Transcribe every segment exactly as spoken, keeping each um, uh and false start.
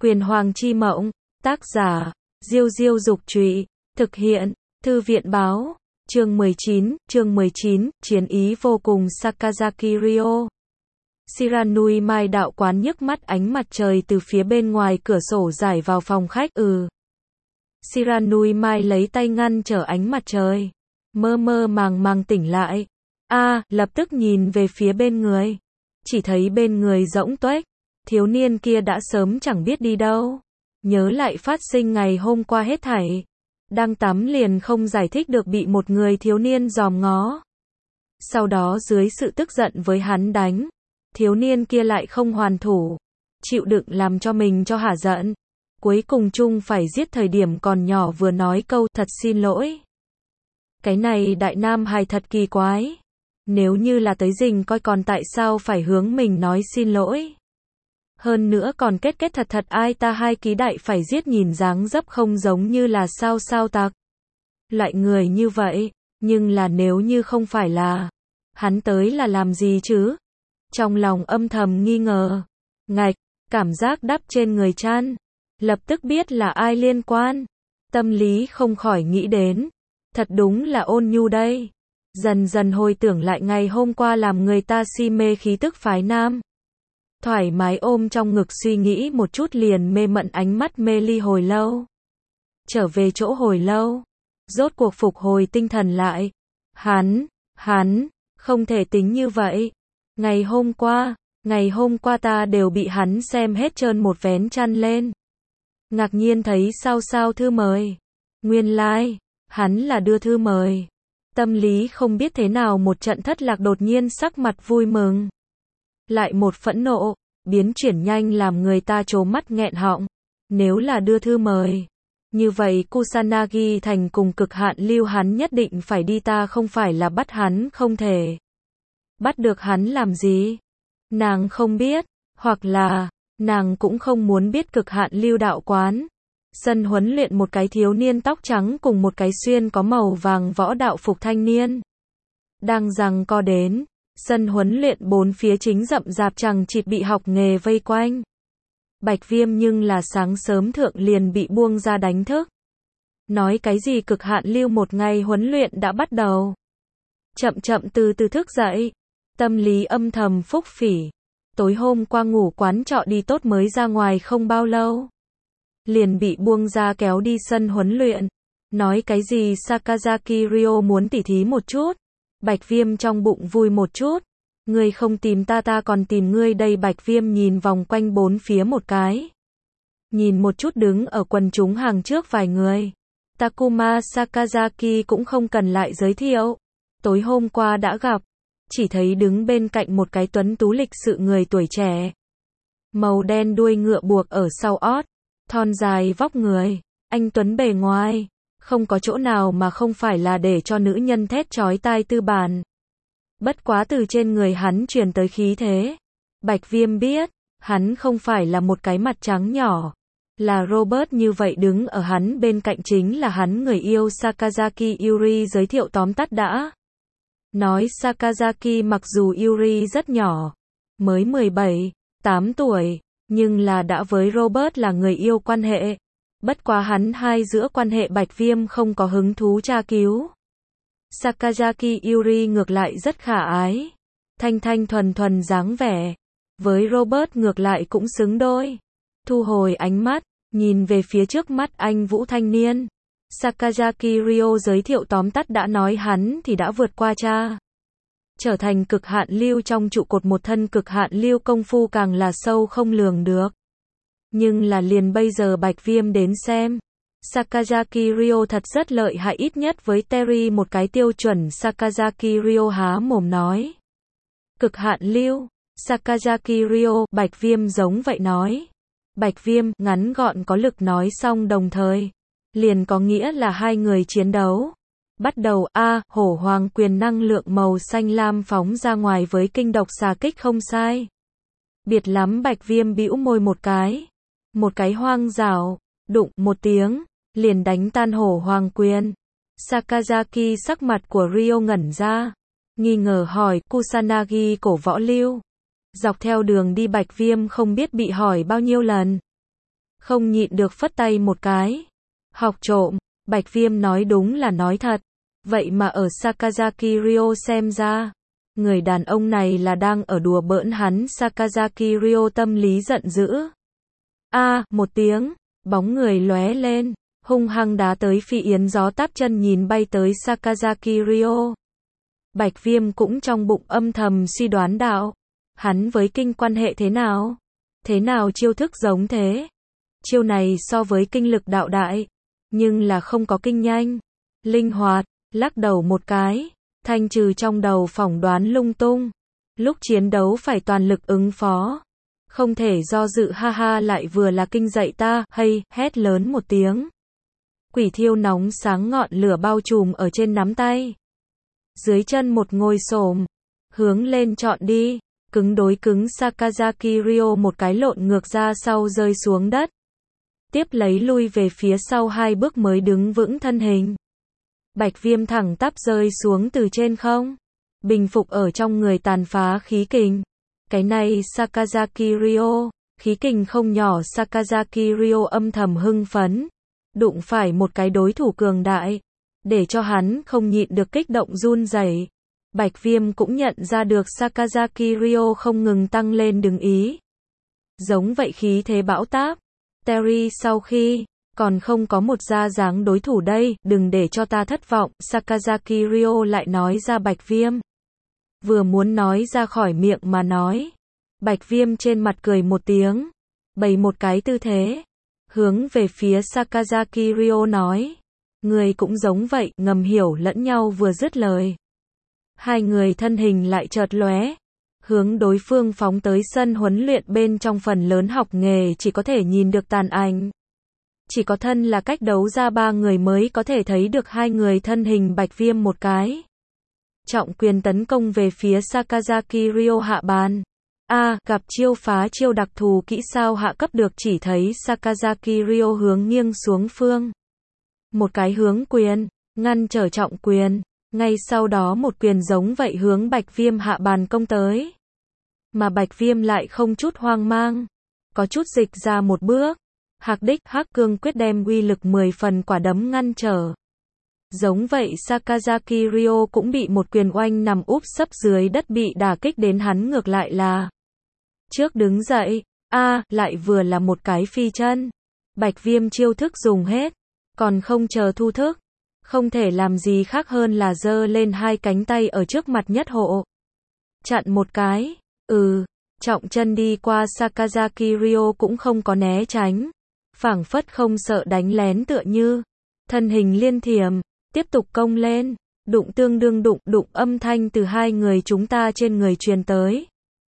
Quyền Hoàng chi mộng, tác giả, Diêu Diêu Dục Trụy, thực hiện, Thư viện Báo, chương mười chín, chương mười chín, chiến ý vô cùng Sakazaki Ryo. Shiranui Mai đạo quán nhức mắt ánh mặt trời từ phía bên ngoài cửa sổ rải vào phòng khách, ừ. Shiranui Mai lấy tay ngăn trở ánh mặt trời, mơ mơ màng màng tỉnh lại. A, à, lập tức nhìn về phía bên người. Chỉ thấy bên người rỗng tuếch, thiếu niên kia đã sớm chẳng biết đi đâu. Nhớ lại phát sinh ngày hôm qua hết thảy. Đang tắm liền không giải thích được bị một người thiếu niên dòm ngó. Sau đó dưới sự tức giận với hắn đánh. Thiếu niên kia lại không hoàn thủ. Chịu đựng làm cho mình cho hả giận. Cuối cùng chung phải giết thời điểm còn nhỏ vừa nói câu thật xin lỗi. Cái này đại nam hài thật kỳ quái. Nếu như là tới rình coi còn tại sao phải hướng mình nói xin lỗi. Hơn nữa còn kết kết thật thật ai ta hai ký đại phải giết nhìn dáng dấp không giống như là sao sao tặc. Loại người như vậy, nhưng là nếu như không phải là, hắn tới là làm gì chứ? Trong lòng âm thầm nghi ngờ, ngạch, cảm giác đắp trên người chan, lập tức biết là ai liên quan. Tâm lý không khỏi nghĩ đến, thật đúng là ôn nhu đây. Dần dần hồi tưởng lại ngày hôm qua làm người ta si mê khí tức phái nam. Thoải mái ôm trong ngực suy nghĩ một chút liền mê mẩn ánh mắt mê ly hồi lâu. Trở về chỗ hồi lâu. Rốt cuộc phục hồi tinh thần lại. Hắn, hắn, không thể tính như vậy. Ngày hôm qua, ngày hôm qua ta đều bị hắn xem hết trơn một vén chăn lên. Ngạc nhiên thấy sao sao thư mời. Nguyên lai, like, hắn là đưa thư mời. Tâm lý không biết thế nào một trận thất lạc đột nhiên sắc mặt vui mừng. Lại một phẫn nộ, biến chuyển nhanh làm người ta trố mắt nghẹn họng. Nếu là đưa thư mời, như vậy Kusanagi thành cùng cực hạn lưu hắn nhất định phải đi, ta không phải là bắt hắn không thể. Bắt được hắn làm gì? Nàng không biết, hoặc là, nàng cũng không muốn biết cực hạn lưu đạo quán. Sân huấn luyện một cái thiếu niên tóc trắng cùng một cái xuyên có màu vàng võ đạo phục thanh niên. Đang giằng co đến. Sân huấn luyện bốn phía chính rậm rạp chằng chịt bị học nghề vây quanh. Bạch Viêm nhưng là sáng sớm thượng liền bị buông ra đánh thức. Nói cái gì cực hạn lưu một ngày huấn luyện đã bắt đầu. Chậm chậm từ từ thức dậy. Tâm lý âm thầm phúc phỉ. Tối hôm qua ngủ quán trọ đi tốt mới ra ngoài không bao lâu. Liền bị buông ra kéo đi sân huấn luyện. Nói cái gì Sakazaki Ryo muốn tỉ thí một chút. Bạch Viêm trong bụng vui một chút. Ngươi không tìm ta ta còn tìm ngươi đây. Bạch Viêm nhìn vòng quanh bốn phía một cái. Nhìn một chút đứng ở quần chúng hàng trước vài người. Takuma Sakazaki cũng không cần lại giới thiệu. Tối hôm qua đã gặp. Chỉ thấy đứng bên cạnh một cái tuấn tú lịch sự người tuổi trẻ. Màu đen đuôi ngựa buộc ở sau ót. Thon dài vóc người. Anh tuấn bề ngoài. Không có chỗ nào mà không phải là để cho nữ nhân thét chói tai tư bản. Bất quá từ trên người hắn truyền tới khí thế. Bạch Viêm biết, hắn không phải là một cái mặt trắng nhỏ. Là Robert như vậy đứng ở hắn bên cạnh chính là hắn người yêu Sakazaki Yuri giới thiệu tóm tắt đã. Nói Sakazaki mặc dù Yuri rất nhỏ, mới mười bảy, tám tuổi, nhưng là đã với Robert là người yêu quan hệ. Bất quá hắn hai giữa quan hệ Bạch Viêm không có hứng thú tra cứu. Sakazaki Yuri ngược lại rất khả ái. Thanh thanh thuần thuần dáng vẻ. Với Robert ngược lại cũng xứng đôi. Thu hồi ánh mắt, nhìn về phía trước mắt anh vũ thanh niên. Sakazaki Ryo giới thiệu tóm tắt đã nói hắn thì đã vượt qua cha. Trở thành cực hạn lưu trong trụ cột một thân cực hạn lưu công phu càng là sâu không lường được. Nhưng là liền bây giờ Bạch Viêm đến xem. Sakazaki Ryo thật rất lợi hại, ít nhất với Terry một cái tiêu chuẩn. Sakazaki Ryo há mồm nói. Cực hạn lưu. Sakazaki Ryo, Bạch Viêm giống vậy nói. Bạch Viêm, ngắn gọn có lực nói xong đồng thời. Liền có nghĩa là hai người chiến đấu. Bắt đầu, A, hổ hoàng quyền năng lượng màu xanh lam phóng ra ngoài với kinh độc xà kích không sai. Biệt lắm Bạch Viêm bĩu môi một cái. Một cái hoang rào, đụng một tiếng, liền đánh tan hổ hoàng quyền. Sakazaki sắc mặt của Ryo ngẩn ra. Nghi ngờ hỏi, Kusanagi cổ võ lưu. Dọc theo đường đi Bạch Viêm không biết bị hỏi bao nhiêu lần. không nhịn được phất tay một cái. Học trộm, Bạch Viêm nói đúng là nói thật. Vậy mà ở Sakazaki Ryo xem ra, người đàn ông này là đang ở đùa bỡn hắn. Sakazaki Ryo tâm lý giận dữ. A, một tiếng, bóng người lóe lên, hung hăng đá tới Phi Yến gió táp chân nhìn bay tới Sakazaki Ryo. Bạch Viêm cũng trong bụng âm thầm suy đoán đạo, hắn với Kinh quan hệ thế nào? Thế nào chiêu thức giống thế? Chiêu này so với Kinh lực đạo đại, nhưng là không có Kinh nhanh, linh hoạt, lắc đầu một cái, thanh trừ trong đầu phỏng đoán lung tung. Lúc chiến đấu phải toàn lực ứng phó, không thể do dự. Ha ha, lại vừa là Kinh dạy ta, hay, hét lớn một tiếng. Quỷ thiêu nóng sáng ngọn lửa bao trùm ở trên nắm tay. Dưới chân một ngồi xổm, hướng lên chọn đi, cứng đối cứng. Sakazaki Ryo một cái lộn ngược ra sau rơi xuống đất. Tiếp lấy lui về phía sau hai bước mới đứng vững thân hình. Bạch Viêm thẳng tắp rơi xuống từ trên không, bình phục ở trong người tàn phá khí kình. Cái này Sakazaki Ryo, khí kình không nhỏ. Sakazaki Ryo âm thầm hưng phấn, đụng phải một cái đối thủ cường đại, để cho hắn không nhịn được kích động run rẩy. Bạch Viêm cũng nhận ra được Sakazaki Ryo không ngừng tăng lên đường ý. Giống vậy khí thế bão táp. Terry sau khi, còn không có một ra dáng đối thủ đây, đừng để cho ta thất vọng. Sakazaki Ryo lại nói ra. Bạch Viêm vừa muốn nói ra khỏi miệng mà nói, Bạch Viêm trên mặt cười một tiếng, bày một cái tư thế, hướng về phía Sakazaki Ryo nói, người cũng giống vậy. Ngầm hiểu lẫn nhau vừa dứt lời, hai người thân hình lại chợt lóe, hướng đối phương phóng tới. Sân huấn luyện bên trong phần lớn học nghề chỉ có thể nhìn được tàn ảnh, chỉ có thân là cách đấu ra ba người mới có thể thấy được hai người thân hình. Bạch Viêm một cái trọng quyền tấn công về phía Sakazaki Ryo hạ bàn. A, gặp chiêu phá chiêu đặc thù kỹ sao hạ cấp được. Chỉ thấy Sakazaki Ryo hướng nghiêng xuống phương, một cái hướng quyền, ngăn trở trọng quyền, ngay sau đó một quyền giống vậy hướng Bạch Viêm hạ bàn công tới. Mà Bạch Viêm lại không chút hoang mang, có chút dịch ra một bước, hạc đích hắc cương quyết đem uy lực mười phần quả đấm ngăn trở. Giống vậy Sakazaki Ryo cũng bị một quyền oanh nằm úp sấp dưới đất, bị đả kích đến hắn ngược lại là trước đứng dậy. A, lại vừa là một cái phi chân. Bạch Viêm chiêu thức dùng hết, còn không chờ thu thức, không thể làm gì khác hơn là giơ lên hai cánh tay ở trước mặt nhất hộ, chặn một cái. Ừ, trọng chân đi qua. Sakazaki Ryo cũng không có né tránh, phảng phất không sợ đánh lén tựa như, thân hình liên thiểm, tiếp tục công lên, đụng tương đương đụng, đụng âm thanh từ hai người chúng ta trên người truyền tới.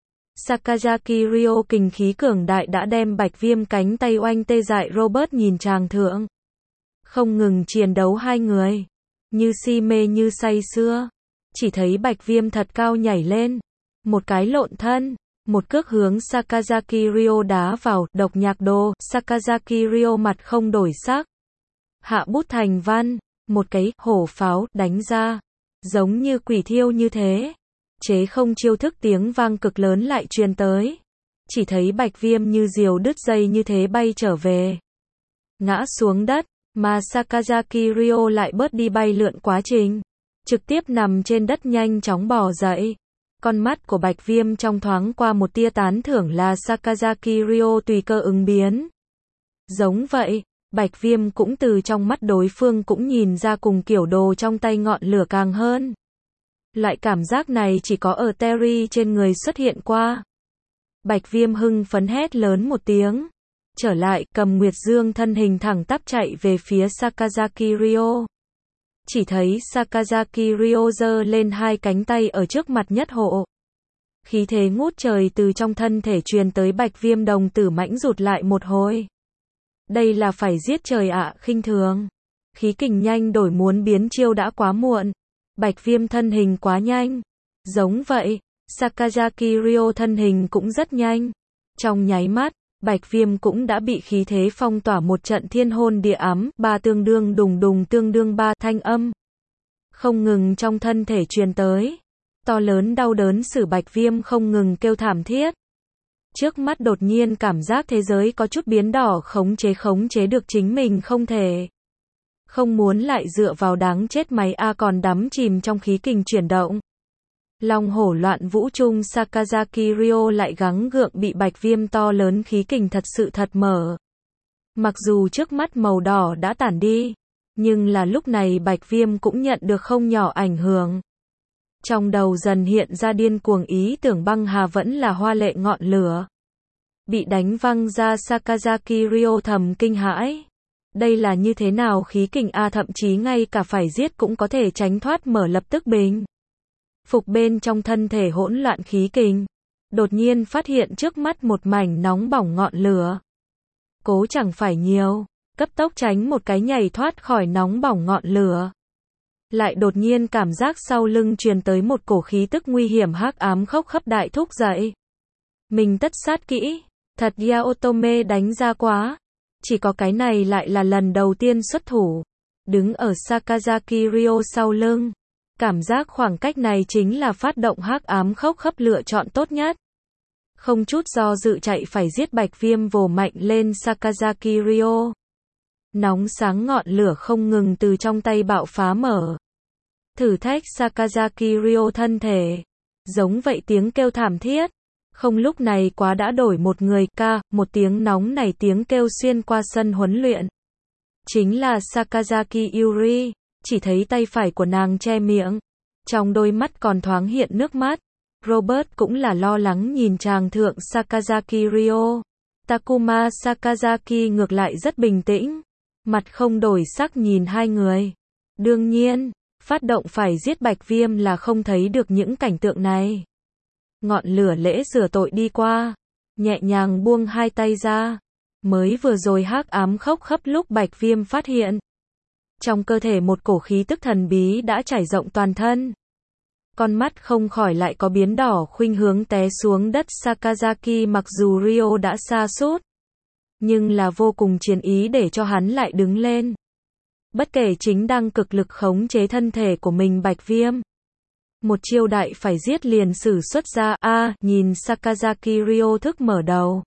Sakazaki Ryo kình khí cường đại đã đem Bạch Viêm cánh tay oanh tê dại. Robert nhìn tràng thượng, không ngừng chiến đấu hai người, như si mê như say sưa. Chỉ thấy Bạch Viêm thật cao nhảy lên, một cái lộn thân, một cước hướng Sakazaki Ryo đá vào. Độc nhạc đồ. Sakazaki Ryo mặt không đổi sắc, hạ bút thành văn, một cái hổ pháo đánh ra, giống như quỷ thiêu như thế. Chế không chiêu thức tiếng vang cực lớn lại truyền tới. Chỉ thấy Bạch Viêm như diều đứt dây như thế bay trở về, ngã xuống đất, mà Sakazaki Ryo lại bớt đi bay lượn quá trình, trực tiếp nằm trên đất nhanh chóng bò dậy. Con mắt của Bạch Viêm trong thoáng qua một tia tán thưởng là Sakazaki Ryo tùy cơ ứng biến. Giống vậy, Bạch Viêm cũng từ trong mắt đối phương cũng nhìn ra cùng kiểu đồ trong tay ngọn lửa càng hơn. Loại cảm giác này chỉ có ở Terry trên người xuất hiện qua. Bạch Viêm hưng phấn hét lớn một tiếng, trở lại, cầm Nguyệt Dương thân hình thẳng tắp chạy về phía Sakazaki Ryo. Chỉ thấy Sakazaki Ryo giơ lên hai cánh tay ở trước mặt nhất hộ. Khí thế ngút trời từ trong thân thể truyền tới. Bạch Viêm đồng tử mãnh rụt lại một hồi. Đây là phải giết trời ạ, khinh thường. Khí kình nhanh đổi muốn biến chiêu đã quá muộn. Bạch Viêm thân hình quá nhanh. Giống vậy, Sakazaki Ryo thân hình cũng rất nhanh. Trong nháy mắt, Bạch Viêm cũng đã bị khí thế phong tỏa một trận thiên hôn địa ám. Ba tương đương đùng đùng tương đương ba thanh âm không ngừng trong thân thể truyền tới. To lớn đau đớn sử Bạch Viêm không ngừng kêu thảm thiết. Trước mắt đột nhiên cảm giác thế giới có chút biến đỏ, khống chế khống chế được chính mình không thể. Không muốn lại dựa vào đáng chết máy A còn đắm chìm trong khí kình chuyển động. Long hổ loạn vũ trung Sakazaki Ryo lại gắng gượng bị bạch viêm to lớn khí kình thật sự thật mở. Mặc dù trước mắt màu đỏ đã tản đi, nhưng là lúc này bạch viêm cũng nhận được không nhỏ ảnh hưởng. Trong đầu dần hiện ra điên cuồng ý tưởng băng hà vẫn là hoa lệ ngọn lửa. Bị đánh văng ra Sakazaki Ryo thầm kinh hãi. Đây là như thế nào khí kình A, thậm chí ngay cả phải giết cũng có thể tránh thoát, mở lập tức bình phục bên trong thân thể hỗn loạn khí kình. Đột nhiên phát hiện trước mắt một mảnh nóng bỏng ngọn lửa. Cố chẳng phải nhiều, cấp tốc tránh một cái nhảy thoát khỏi nóng bỏng ngọn lửa. Lại đột nhiên cảm giác sau lưng truyền tới một cổ khí tức nguy hiểm hắc ám khốc khấp đại thúc dậy. Mình tất sát kỹ, thật Yaotome đánh ra quá. Chỉ có cái này lại là lần đầu tiên xuất thủ. Đứng ở Sakazaki Ryo sau lưng. Cảm giác khoảng cách này chính là phát động hắc ám khốc khấp lựa chọn tốt nhất. Không chút do dự chạy phải giết bạch viêm, vồ mạnh lên Sakazaki Ryo. Nóng sáng ngọn lửa không ngừng từ trong tay bạo phá mở. Thử thách Sakazaki Ryo thân thể. Giống vậy tiếng kêu thảm thiết. Không lúc này quá đã đổi một người ca, một tiếng nóng này tiếng kêu xuyên qua sân huấn luyện. Chính là Sakazaki Yuri, chỉ thấy tay phải của nàng che miệng. Trong đôi mắt còn thoáng hiện nước mắt. Robert cũng là lo lắng nhìn chàng thượng Sakazaki Ryo. Takuma Sakazaki ngược lại rất bình tĩnh. Mặt không đổi sắc nhìn hai người. Đương nhiên, phát động phải giết bạch viêm là không thấy được những cảnh tượng này. Ngọn lửa lễ rửa tội đi qua, nhẹ nhàng buông hai tay ra. Mới vừa rồi hắc ám khốc khấp lúc bạch viêm phát hiện. Trong cơ thể một cổ khí tức thần bí đã trải rộng toàn thân. Con mắt không khỏi lại có biến đỏ, khuynh hướng té xuống đất. Sakazaki mặc dù Ryo đã sa sút, nhưng là vô cùng chiến ý để cho hắn lại đứng lên. Bất kể chính đang cực lực khống chế thân thể của mình bạch viêm. Một chiêu đại phải giết liền sử xuất ra. A à, nhìn Sakazaki Ryo thức mở đầu.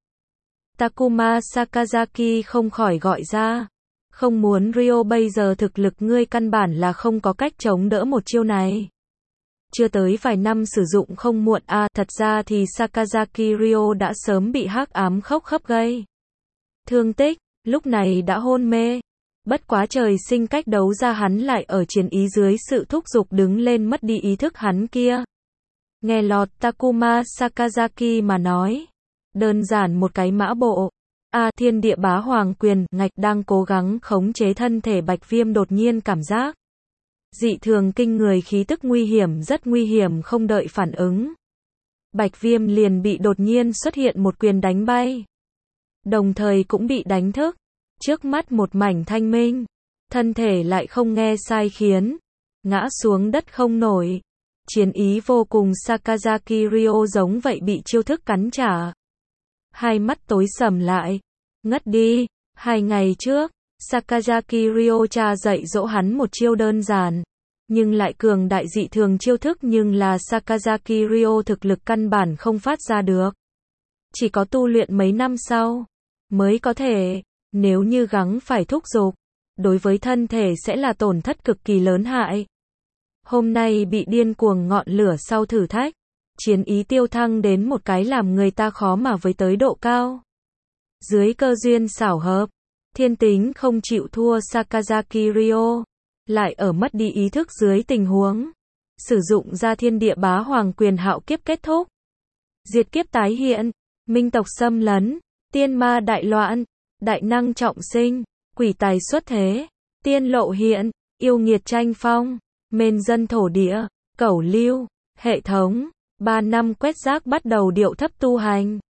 Takuma Sakazaki không khỏi gọi ra. Không muốn Ryo bây giờ thực lực ngươi căn bản là không có cách chống đỡ một chiêu này. Chưa tới vài năm sử dụng không muộn. A à, thật ra thì Sakazaki Ryo đã sớm bị hắc ám khốc khấp gây thương tích, lúc này đã hôn mê. Bất quá trời sinh cách đấu ra hắn lại ở chiến ý dưới sự thúc giục đứng lên mất đi ý thức hắn kia. Nghe lọt Takuma Sakazaki mà nói. Đơn giản một cái mã bộ. A à, thiên địa bá hoàng quyền, ngạch đang cố gắng khống chế thân thể bạch viêm đột nhiên cảm giác. Dị thường kinh người khí tức nguy hiểm, rất nguy hiểm, không đợi phản ứng. Bạch viêm liền bị đột nhiên xuất hiện một quyền đánh bay. Đồng thời cũng bị đánh thức. Trước mắt một mảnh thanh minh. Thân thể lại không nghe sai khiến. Ngã xuống đất không nổi. Chiến ý vô cùng. Sakazaki Ryo giống vậy bị chiêu thức cắn trả. Hai mắt tối sầm lại. Ngất đi. Hai ngày trước, Sakazaki Ryo cha dạy dỗ hắn một chiêu đơn giản. Nhưng lại cường đại dị thường chiêu thức, nhưng là Sakazaki Ryo thực lực căn bản không phát ra được. Chỉ có tu luyện mấy năm sau mới có thể. Nếu như gắng phải thúc giục, đối với thân thể sẽ là tổn thất cực kỳ lớn hại. Hôm nay bị điên cuồng ngọn lửa sau thử thách, chiến ý tiêu thăng đến một cái làm người ta khó mà với tới độ cao. Dưới cơ duyên xảo hợp, thiên tính không chịu thua Sakazaki Ryo, lại ở mất đi ý thức dưới tình huống sử dụng ra thiên địa bá hoàng quyền, hạo kiếp kết thúc, diệt kiếp tái hiện, minh tộc xâm lấn, tiên ma đại loạn, đại năng trọng sinh, quỷ tài xuất thế, tiên lộ hiện, yêu nghiệt tranh phong, mên dân thổ địa, cẩu lưu, hệ thống, ba năm quét rác bắt đầu điệu thấp tu hành.